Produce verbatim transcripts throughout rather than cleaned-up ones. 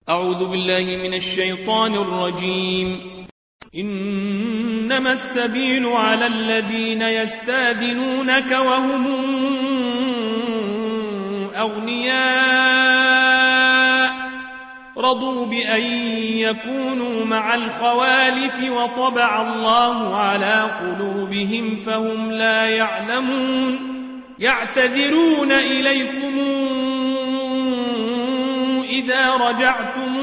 أعوذ بالله من الشيطان الرجيم. إنما السبيل على الذين يستاذنونك وهم أغنياء رضوا بأن يكونوا مع الخوالف وطبع الله على قلوبهم فهم لا يعلمون. يعتذرون إليكم إذا رجعتم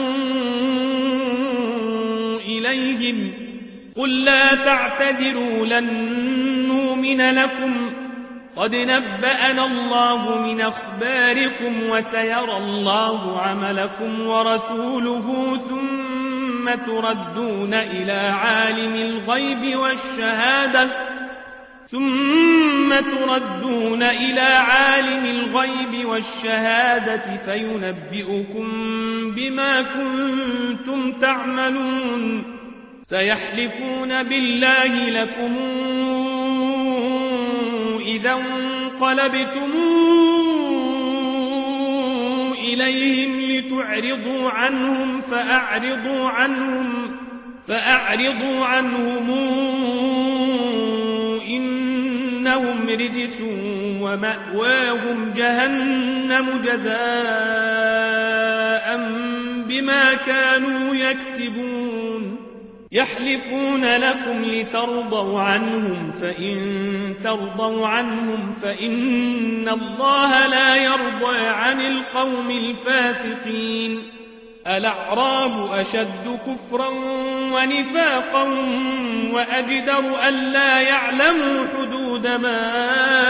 إليهم قل لا تعتذروا لن نؤمن لكم قد نبأنا الله من أخباركم وسيرى الله عملكم ورسوله ثم تردون إلى عالم الغيب والشهادة ثم تردون إلى عالم الغيب والشهادة فينبئكم بما كنتم تعملون. سيحلفون بالله لكم إذا انقلبتم إليهم لتعرضوا عنهم فأعرضوا عنهم فأعرضوا عنهم إنهم رجس ومأواهم جهنم جزاء بما كانوا يكسبون. يحلفون لكم لترضوا عنهم فإن ترضوا عنهم فإن الله لا يرضى عن القوم الفاسقين. الأعراب أشد كفرا ونفاقا وأجدر ألا يعلموا حدود ما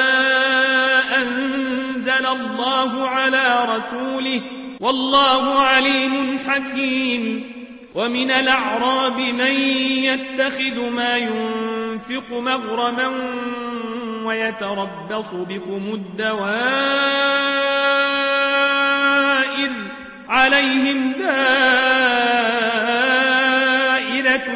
أنزل الله على رسوله والله عليم حكيم. ومن الأعراب من يتخذ ما ينفق مغرما ويتربص بكم الدوائر عليهم دائرة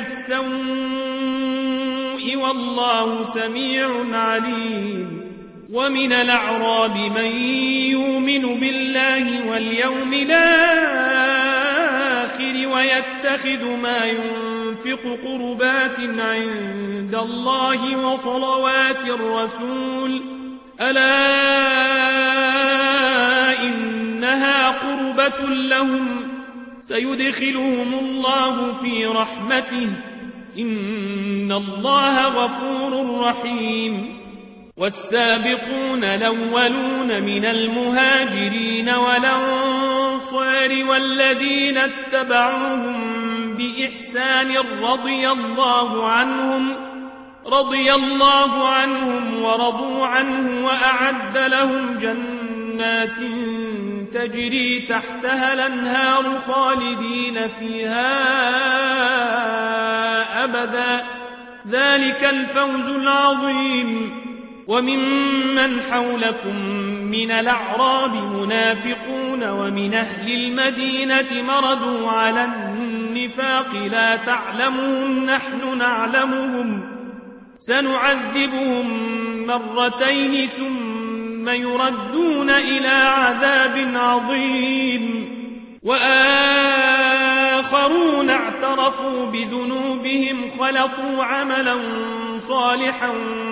السوء والله سميع عليم. ومن الأعراب من يؤمن بالله واليوم الآخر ويتخذ ما ينفق قربات عند الله وصلوات الرسول ألا إنها قربة لهم سيدخلهم الله في رحمته إن الله غفور رحيم. والسابقون الأولون من المهاجرين والأنصار والذين اتبعوهم بإحسان رضي الله عنهم رضي الله عنهم ورضوا عنه وأعد لهم جنات تجري تحتها الأنهار خالدين فيها أبدا ذلك الفوز العظيم. وممن حولكم من الأعراب منافقون ومن أهل المدينة مردوا على النفاق لا تعلمون نحن نعلمهم سنعذبهم مرتين ثم يردون إلى عذاب عظيم. وآخرون اعترفوا بذنوبهم خلطوا عملا صالحا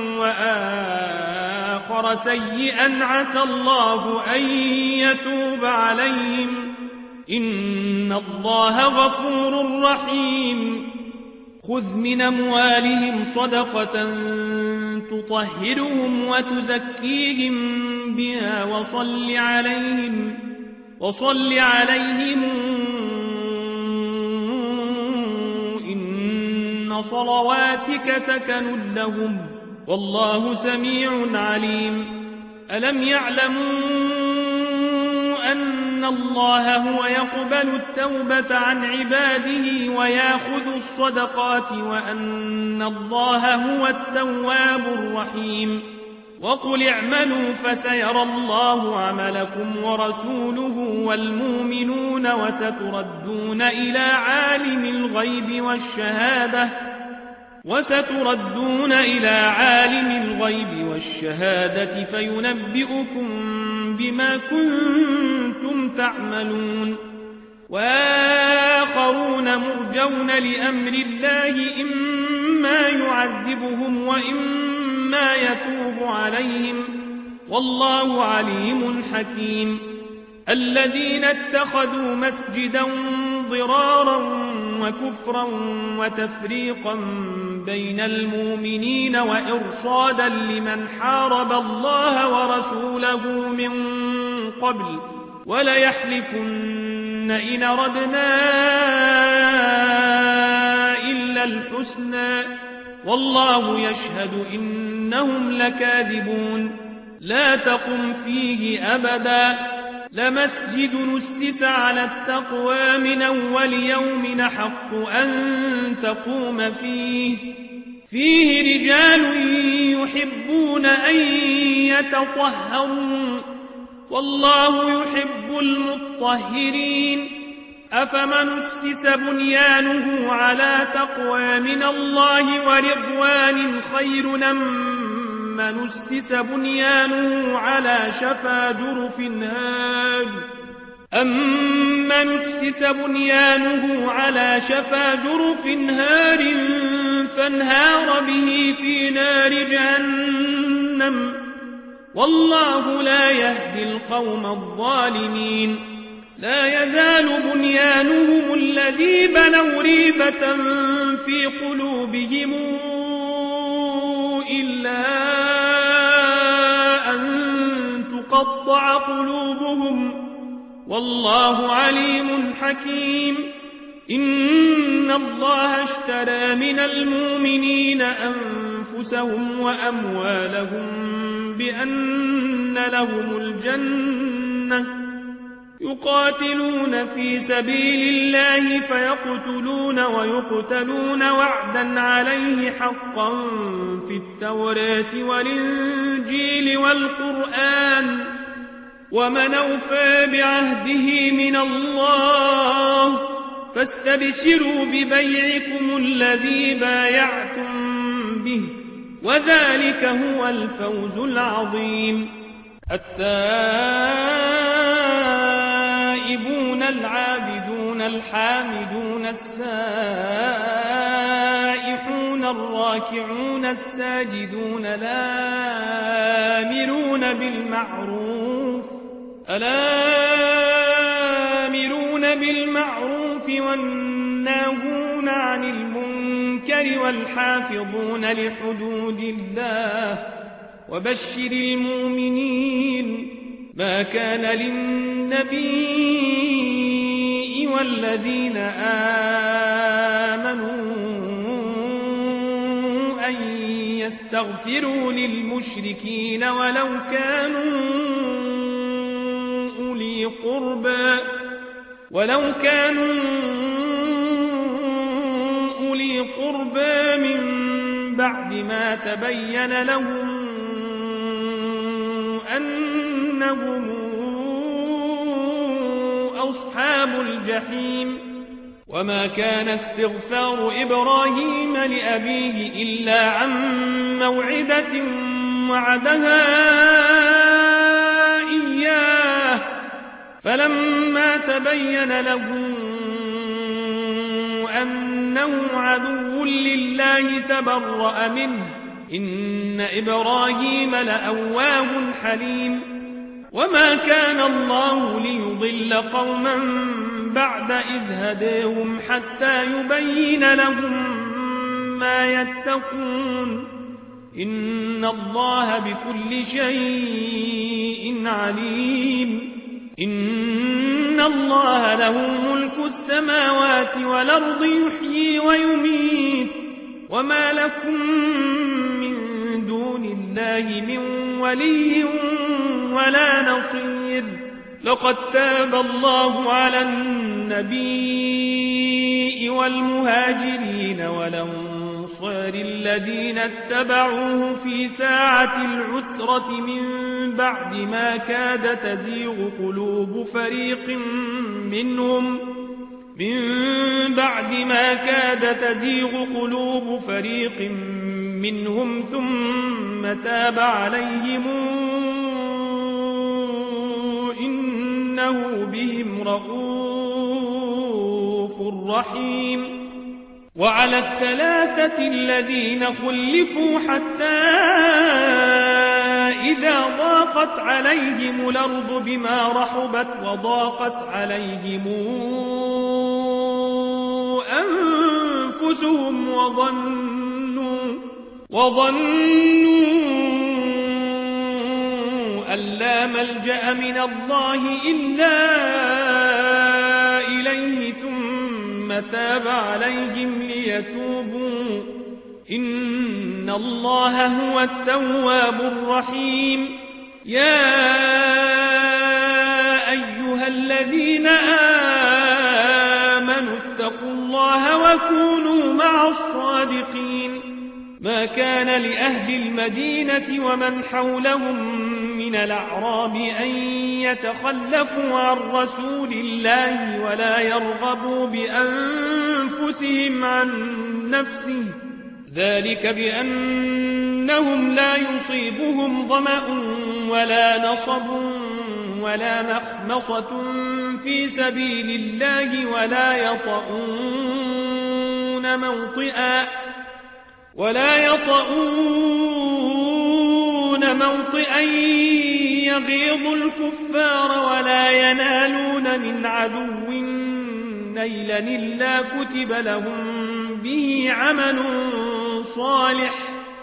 وآخر سيئا عسى الله أن يتوب عليهم إن الله غفور رحيم. خذ من أموالهم صدقة تطهرهم وتزكيهم بها وصل عليهم وصل عليهم إن صلواتك سكن لهم والله سميع عليم. ألم يعلموا أن الله هو يقبل التوبة عن عباده ويأخذ الصدقات وأن الله هو التواب الرحيم. وقل اعملوا فسيرى الله عملكم ورسوله والمؤمنون وستردون إلى عالم الغيب والشهادة وستردون إلى عالم الغيب والشهادة فينبئكم بما كنتم تعملون. وآخرون مرجون لأمر الله إما يعذبهم وإما يتوب عليهم والله عليم حكيم الذين اتخذوا مسجدا ضرارا وكفرا وتفريقا بين المؤمنين وإرصادا لمن حارب الله ورسوله من قبل وليحلفن إن أردنا إلا الحسنى والله يشهد إنهم لكاذبون لا تقم فيه أبدا لمسجد نسس على التقوى من أول يوم حق أن تقوم فيه فيه رجال يحبون أن يتطهروا والله يحب المطهرين أفمن أسس بنيانه على تقوى من الله ورضوان خير أم من أسس بنيانه على شفا جرف هار أمن أسس بنيانه على شفا جرف هار فانهار به في نار جهنم والله لا يهدي القوم الظالمين لا يزال بنيانهم الذي بنوا ريبة في قلوبهم إلا أن تقطع قلوبهم والله عليم حكيم إن الله اشترى من المؤمنين أنفسهم وأموالهم بأن لهم الجنة يقاتلون في سبيل الله فيقتلون ويقتلون وعدا عليه حقا في التوراة والإنجيل والقرآن ومن أوفى بعهده من الله فاستبشروا ببيعكم الذي بايعتم به وذلك هو الفوز العظيم التائبون العابدون الحامدون السائحون الراكعون الساجدون الآمرون بالمعروف الآمرون بالمعروف والناهون عن المنكر والحافظون لحدود الله وبشر المؤمنين ما كان للنبي والذين آمنوا أن يستغفروا للمشركين ولو كانوا أولي قربى ولو كانوا أولي قربى من بعد ما تبين لهم أنهم أصحاب الجحيم وما كان استغفار إبراهيم لأبيه إلا عن موعدة وعدها إياه فلما تبين له أنه عدو لله تبرأ منه إن إبراهيم لأواه حليم وما كان الله ليضل قوما بعد إذ هداهم حتى يبين لهم ما يتقون إن الله بكل شيء عليم إن الله له ملك السماوات والأرض يحيي ويميت وما لكم من دون الله من ولي ولا نصير لقد تاب الله على النبي والمهاجرين والأنصار الذين اتبعوه في ساعة العسرة من بعد ما كاد تزيغ قلوب فريق منهم من بعد ما كاد تزيغ قلوب فريق منهم ثم تاب عليهم إنه بهم رؤوف رحيم. وعلى الثلاثة الذين خلفوا حتى إذا ضاقت عليهم الأرض بما رحبت وضاقت عليهم أنفسهم وظنوا, وظنوا أن لا ملجأ من الله إلا إليه ثم تاب عليهم ليتوبوا إن الله هو التواب الرحيم. يا أيها الذين آمنوا اتقوا الله وكونوا مع الصادقين. ما كان لأهل المدينة ومن حولهم من الأعراب أن يتخلفوا عن رسول الله ولا يرغبوا بأنفسهم عن نفسه ذلك بأنهم لا يصيبهم ظمأ ولا نصب ولا مخمصة في سبيل الله ولا يطؤون موطئا ولا يطؤون موطئا يغيظ الكفار ولا ينالون من عدو نيلا إلا كتب لهم به عمل صالح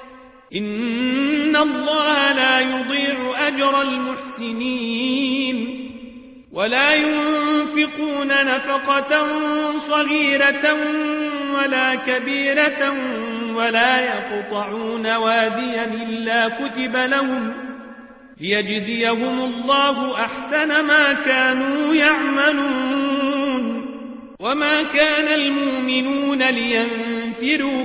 إن الله لا يضيع أجر المحسنين. ولا ينفقون نفقة صغيرة ولا كبيرة ولا يقطعون واديا إلا كتب لهم ليجزيهم الله أحسن ما كانوا يعملون. وما كان المؤمنون لينفروا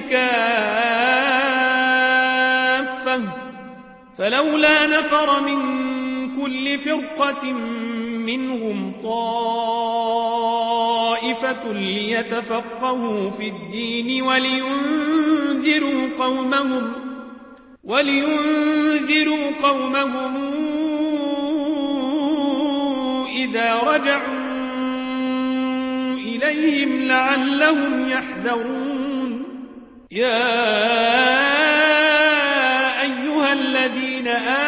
كافة فلولا نفر من كل فرقة منهم طائفة ليتفقهوا في الدين ولينذروا قومهم ولينذروا قومهم إذا رجعوا إليهم لعلهم يحذرون. يا أيها الذين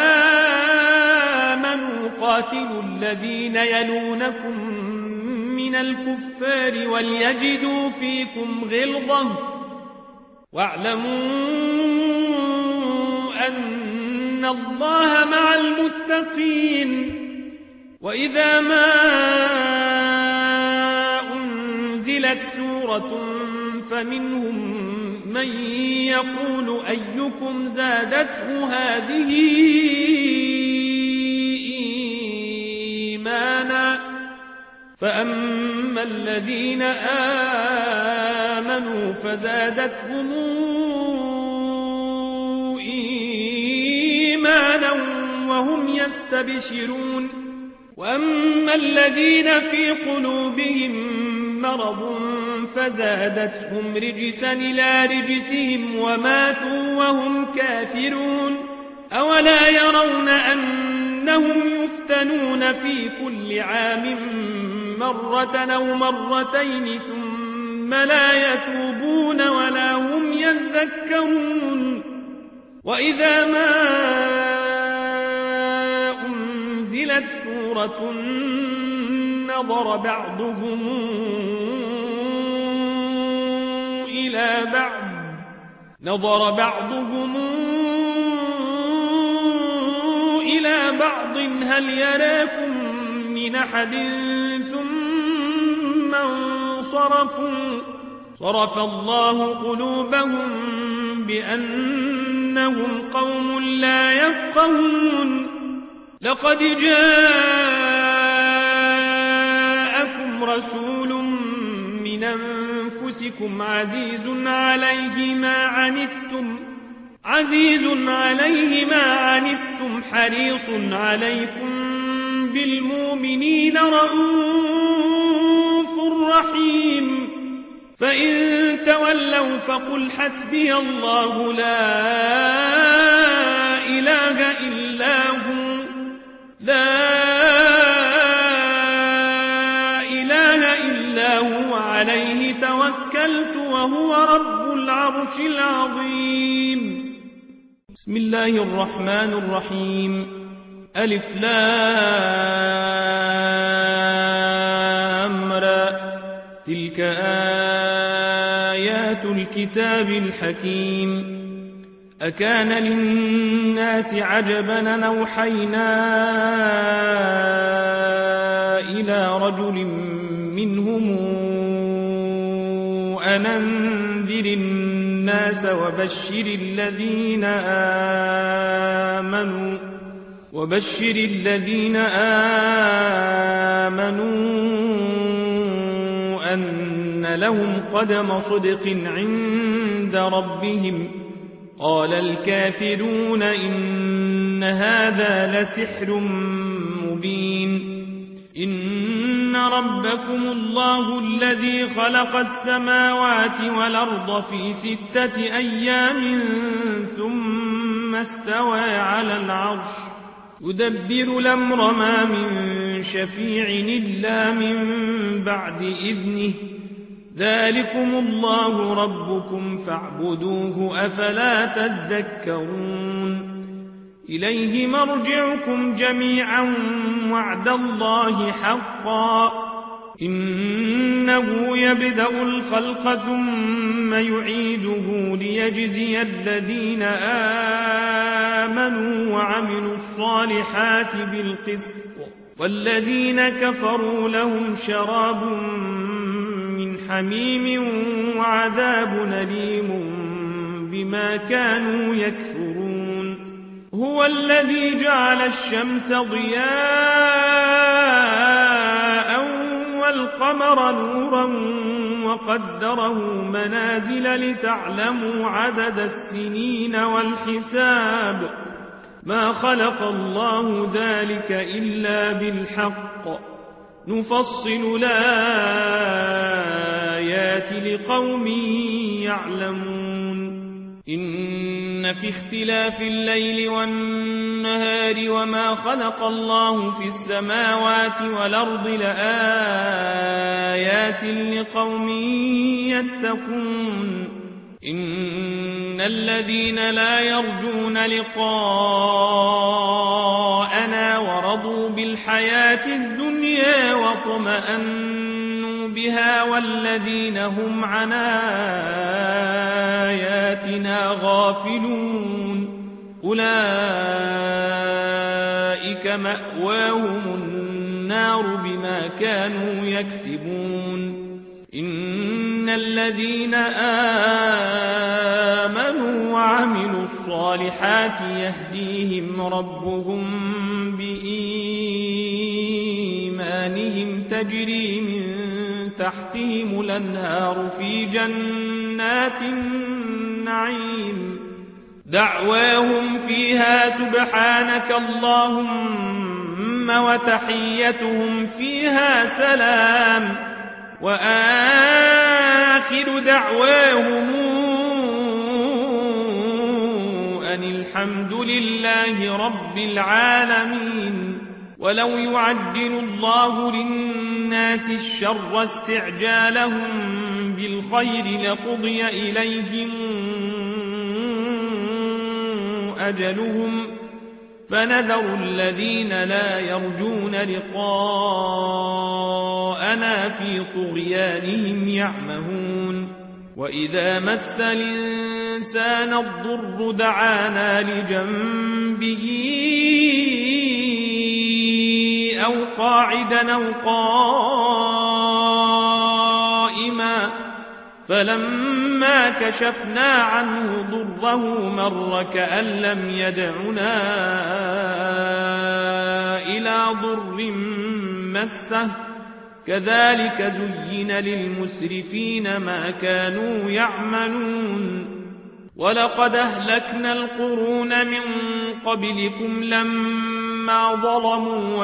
آمنوا قاتلوا الذين يلونكم من الكفار وليجدوا فيكم غلظة واعلموا أن الله مع المتقين. وإذا ما أنزلت سورة فمنهم من يقول أيكم زادته هذه إيمانا فأما الذين آمنوا فزادتهم إيمانا وهم يستبشرون. وأما الذين في قلوبهم مرض فزادتهم رجسا إلى رجسهم وماتوا وهم كافرون. أولا يرون أنهم يفتنون في كل عام مرة أو مرتين ثم لا يتوبون ولا هم يذكرون. وإذا ما أنزلت سورة نظر بعضهم إلى بعض نظر بعضهم إلى بعض هل يراكم من أحد ثم انصرفوا صرف الله قلوبهم بأنهم قوم لا يفقهون. لقد جاءكم رسول من أنفسكم عزيز عليه ما عنتم عزيز عليه ما عنتم حريص عليكم بالمؤمنين رؤوف رحيم. فإن تولوا فقل حسبي الله لا إله إلا هو لا إله إلا هو عليه توكلت وهو رب العرش العظيم. بسم الله الرحمن الرحيم. ألف لام را. تلك آيات الكتاب الحكيم. أكان للناس عجبا أن أوحينا إلى رجل منهم أن أنذر الناس وبشر الذين آمنوا وبشر الذين آمنوا أن لهم قدم صدق عند ربهم. قال الكافرون إن هذا لسحر مبين. إن ربكم الله الذي خلق السماوات والأرض في ستة أيام ثم استوى على العرش يدبر الأمر ما من شفيع إلا من بعد إذنه. ذلكم الله ربكم فاعبدوه أفلا تذكرون. إليه مرجعكم جميعا وعد الله حقا. إنه يبدأ الخلق ثم يعيده ليجزي الذين آمنوا وعملوا الصالحات بالقسط والذين كفروا لهم شراب من حميم وعذاب أليم بما كانوا يكفرون. هو الذي جعل الشمس ضياء والقمر نورا وقدره منازل لتعلموا عدد السنين والحساب. ما خلق الله ذلك إلا بالحق نفصل الآيات لقوم يعلمون. إن في اختلاف الليل والنهار وما خلق الله في السماوات والأرض لآيات لقوم يتقون. إن الذين لا يرجون لقاءنا ورضوا بالحياة الدنيا واطمأنوا بها والذين هم عن آياتنا غافلون أولئك مأواهم النار بما كانوا يكسبون. إن الذين آمنوا وعملوا الصالحات يهديهم ربهم بإيمانهم تجري من تحتهم الأنهار في جنات النعيم. دعواهم فيها سبحانك اللهم وتحيتهم فيها سلام وآخر دعواهم أن الحمد لله رب العالمين. ولو يعجل الله للناس الشر استعجالهم بالخير لقضي إليهم أجلهم فنذر الذين لا يرجون لقاءنا في طغيانهم يعمهون. وإذا مس الإنسان الضر دعانا لجنبه أو قاعدا أو قائما فلما كشفنا عنه ضره مر كأن لم يدعنا إلى ضر مسه كذلك زين للمسرفين ما كانوا يعملون. ولقد أهلكنا القرون من قبلكم لما ظلموا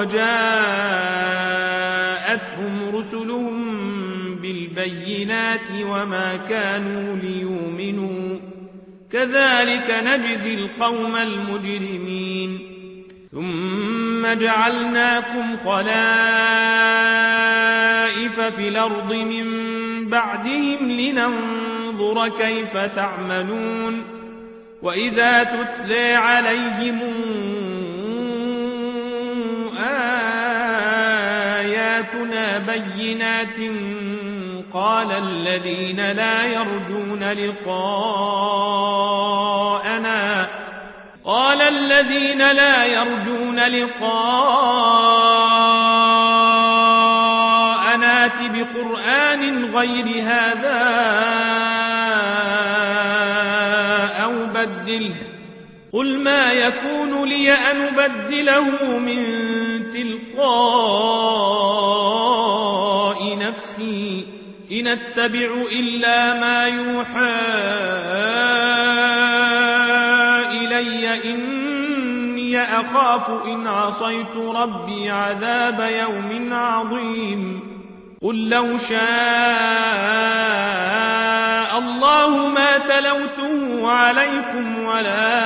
وجاءتهم رسلهم بالبينات وما كانوا ليؤمنوا كذلك نجزي القوم المجرمين. ثم جعلناكم خلائف في الأرض من بعدهم لننظر كيف تعملون وإذا تتلى عليهم آياتنا بينات قال الذين لا يرجون لقاءنا قال الذين لا يرجون لقاءنا ائت بقرآن غير هذا أو بدله قل ما يكون لي أن أبدله من تلقاء نفسي إن أتبع إلا ما يوحى إلي إني أخاف إن عصيت ربي عذاب يوم عظيم قل لو شاء الله ما تلوته عليكم ولا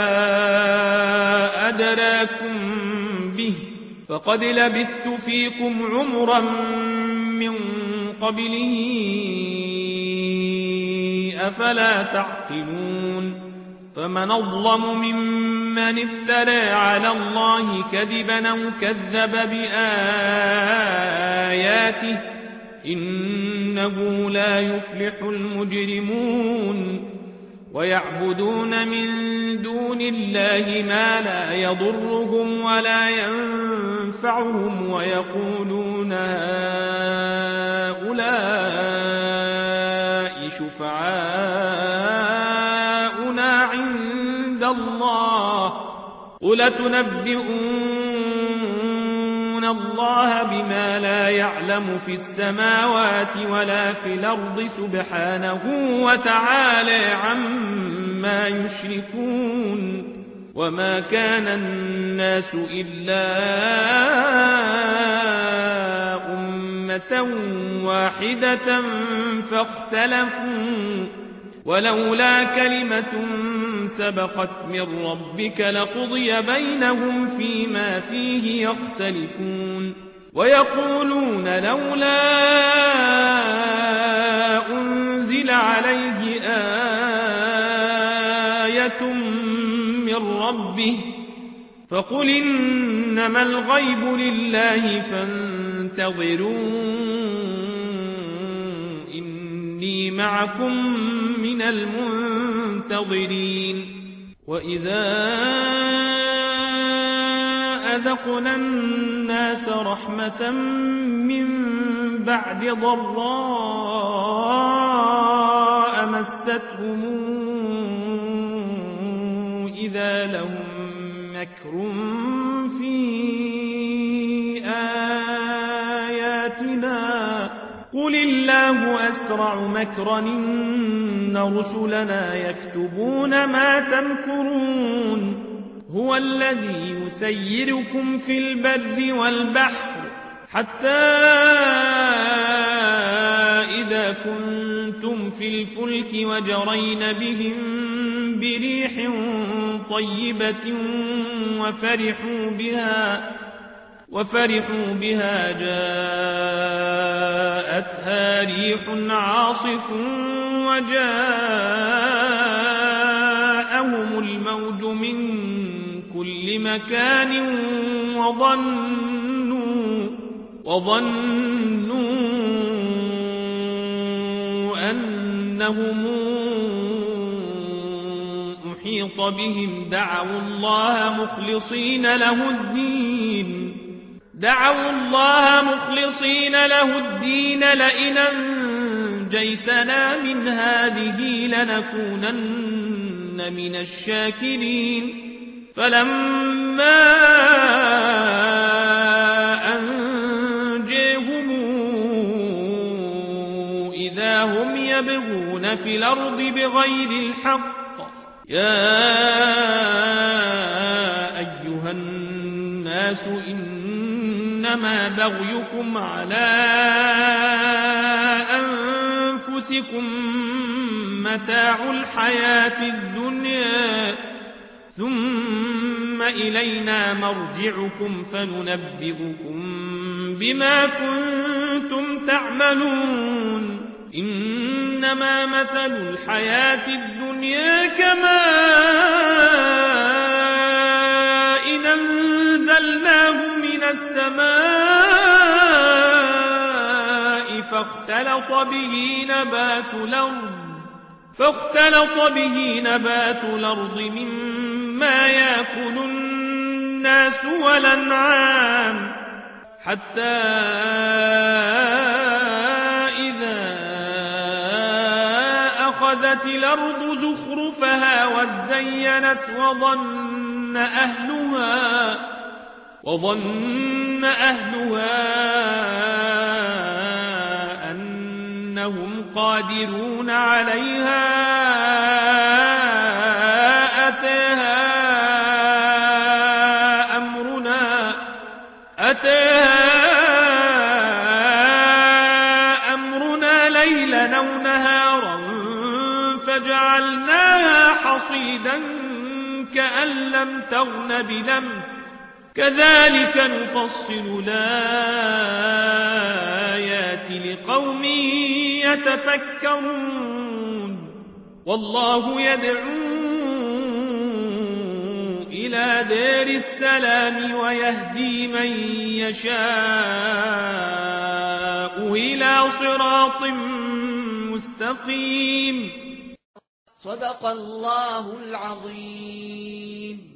أدراكم به فقد لبثت فيكم عمرا من قبله أفلا تعقلون فمن أظلم ممن افترى على الله كذبا أو كذب بآياته إنه لا يفلح المجرمون ويعبدون من دون الله ما لا يضرهم ولا ينفعهم ويقولون هؤلاء شفعاؤنا عند الله قل تنبئون الله بما لا يعلم في السماوات ولا في الأرض سبحانه وتعالى عما يشركون وما كان الناس إلا أمة واحدة فاختلفوا ولولا كلمة سبقت من ربك لقضي بينهم فيما فيه يختلفون ويقولون لولا أنزل عليه آية من ربه فقل إنما الغيب لله فانتظروا إني معكم من المنتظرين وإذا أذقنا الناس رحمة من بعد ضراء مستهم إذا لهم مكر في آياتنا قل الله أسرع مكرا إن رسلنا يكتبون ما تمكرون هو الذي يسيركم في البر والبحر حتى إذا كنتم في الفلك وجرين بهم بريح طيبة وفرحوا بها وفرحوا بها جاءتها ريح عاصف وجاءهم الموج من كل مكان وظنوا وظنوا أنهم أحيط بهم دعوا الله مخلصين له الدين دعوا الله مخلصين له الدين لئن أنجيتنا من هذه لنكونن من الشاكرين فلما أنجيهم إذا هم يبغون في الأرض بغير الحق يا أيها الناس إنما بغيكم على أنفسكم متاع الحياة الدنيا ثم إلينا مرجعكم فننبئكم بما كنتم تعملون إنما مثل الحياة الدنيا كماء إن أنزلناه من السماء فاختلط به نبات الأرض فاختلط به نبات الأرض مما يأكل الناس والأنعام حتى إذا أخذت الأرض زخرفها وزينت وظن أهلها وظن أهلها أنهم قادرون عليها أتاها أمرنا أتاها أمرنا ليلا أو نهارا فجعلناها حصيدا كأن لم تغن بلمس كذلك نفصل الآيات لقوم يتفكرون والله يدعو إلى دار السلام ويهدي من يشاء إلى صراط مستقيم. صدق الله العظيم.